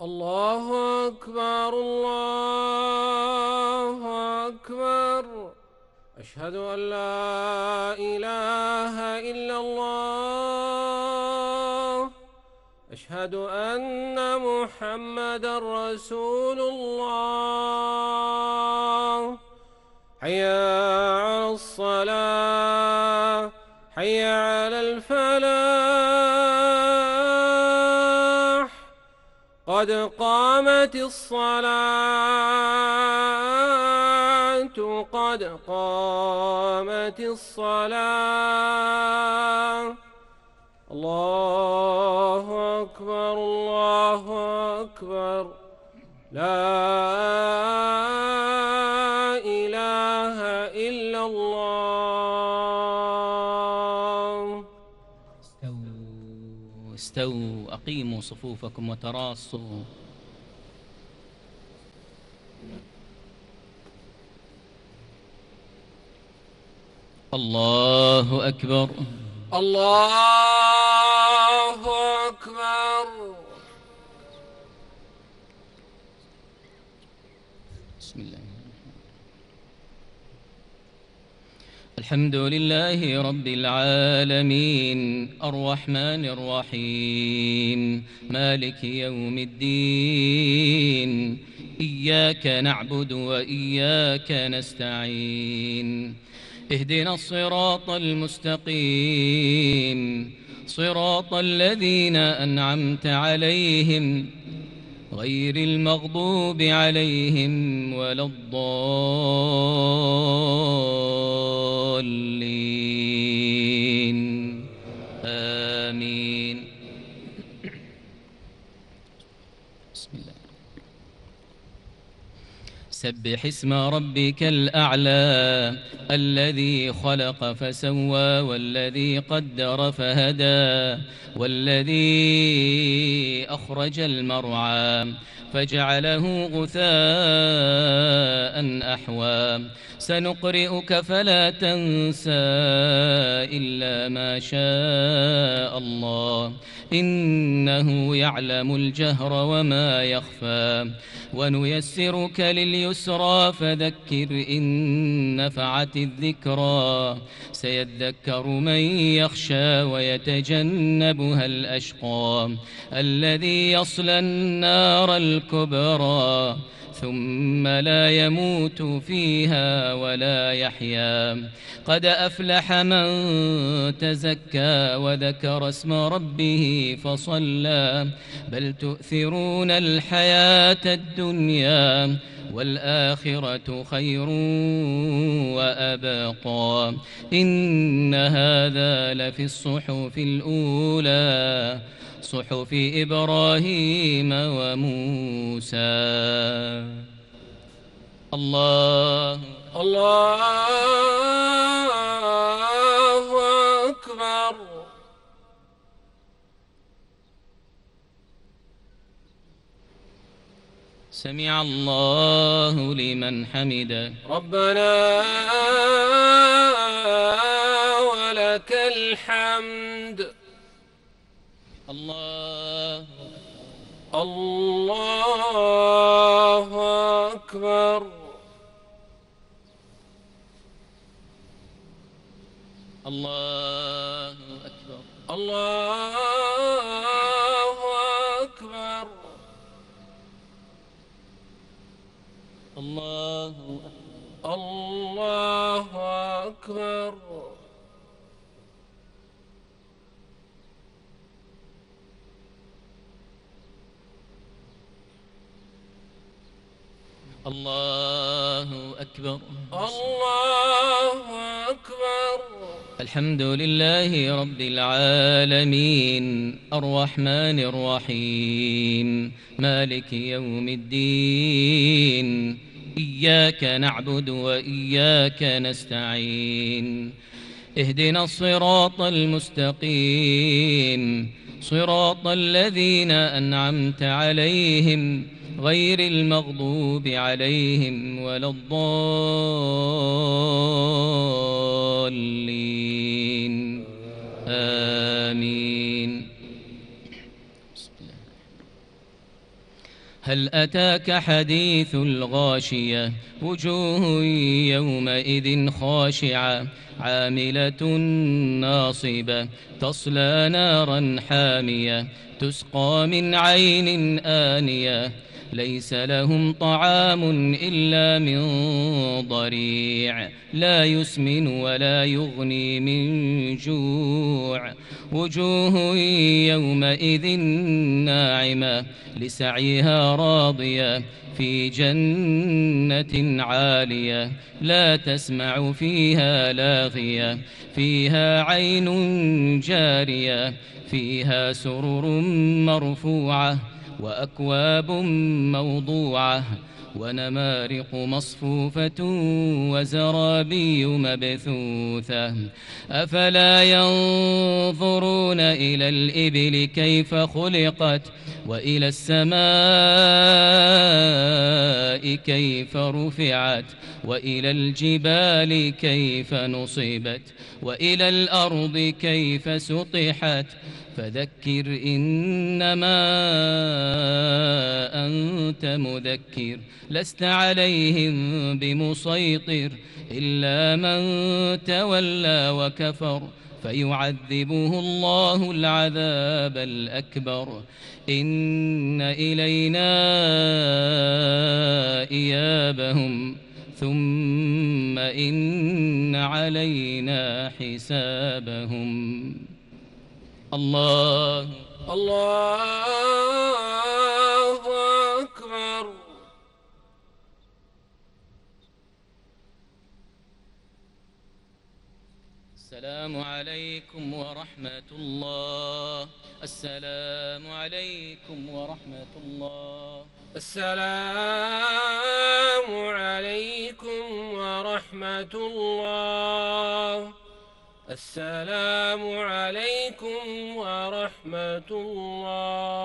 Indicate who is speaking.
Speaker 1: الله أكبر الله أكبر. أشهد أن لا إله إلا الله. أشهد أن محمدًا رسول الله. حي على الصلاة، حي على الفلاح. قد قامت الصلاة، قد قامت الصلاة. الله أكبر الله أكبر. لا إله إلا الله.
Speaker 2: استووا استووا، أقيموا صفوفكم وتراصوا. الله أكبر
Speaker 1: الله أكبر.
Speaker 2: بسم الله. الحمد لله رب العالمين، الرحمن الرحيم، مالك يوم الدين. إياك نعبد وإياك نستعين. اهدنا الصراط المستقيم، صراط الذين أنعمت عليهم غير المغضوب عليهم ولا الضالين. آمين. بسم الله. سبح اسم ربك الأعلى، الذي خلق فسوى والذي قدر فهدى والذي أخرج المرعى فجعله غثاء أحوى. سنقرئك فلا تنسى إلا ما شاء الله، إنه يعلم الجهر وما يخفى. ونيسرك لليسرى فذكر إن نفعت الذكرى. سيذكر من يخشى ويتجنبها الأشقى، الذي يصلى النار الكبرى ثم لا يموت فيها ولا يحيا. قد أفلح من تزكى وذكر اسم ربه فصلى. بل تؤثرون الحياة الدنيا والآخرة خير وأبقى. إن هذا لفي الصحف الأولى، صحف إبراهيم وموسى. الله
Speaker 1: أكبر.
Speaker 2: سمع الله لمن حمده.
Speaker 1: ربنا ولك الحمد.
Speaker 2: الله
Speaker 1: أكبر.
Speaker 2: الله أكبر.
Speaker 1: الله أكبر.
Speaker 2: الله
Speaker 1: أكبر.
Speaker 2: الله أكبر.
Speaker 1: الله أكبر.
Speaker 2: الحمد لله رب العالمين، الرحمن الرحيم، مالك يوم الدين. إياك نعبد وإياك نستعين. اهدنا الصراط المستقيم، صراط الذين أنعمت عليهم غير المغضوب عليهم ولا الضالين. آمين. هل أتاك حديث الغاشية وجوه يومئذ خاشعة عاملة ناصبة تصلى نارا حامية تسقى من عين آنية ليس لهم طعام إلا من ضريع لا يسمن ولا يغني من جوع وجوه يومئذ ناعمة لسعيها راضية في جنة عالية لا تسمع فيها لاغية فيها عين جارية فيها سرر مرفوعة وأكواب موضوعة ونمارق مصفوفة وزرابي مبثوثة أفلا ينظرون إلى الإبل كيف خلقت وإلى السماء كيف رفعت وإلى الجبال كيف نصبت وإلى الأرض كيف سطحت فذكر إنما أنت مذكر لست عليهم بمسيطر إلا من تولى وكفر فيعذبه الله العذاب الأكبر إن إلينا إيابهم ثم إن علينا حسابهم الله
Speaker 1: أكبر.
Speaker 2: السلام عليكم ورحمة الله السلام عليكم ورحمة الله
Speaker 1: السلام عليكم ورحمة الله السلام عليكم ورحمة الله.